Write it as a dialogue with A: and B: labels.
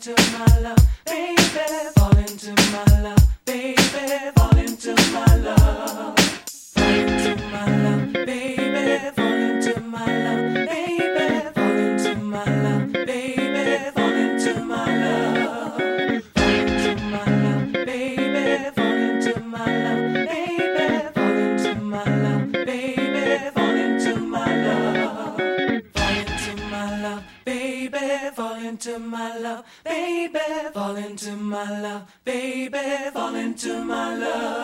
A: into my love, baby. Fall into my love, baby. Fall into my love. Fall into my love, baby. Fall into my love, baby. Fall into my love, baby. Fall into my love. Fall into my love, baby. Fall into my love, baby. Fall into my love, baby. Fall into my love. Fall into my love, baby. Fall into my love, baby. Fall into my love, baby. Fall into my love.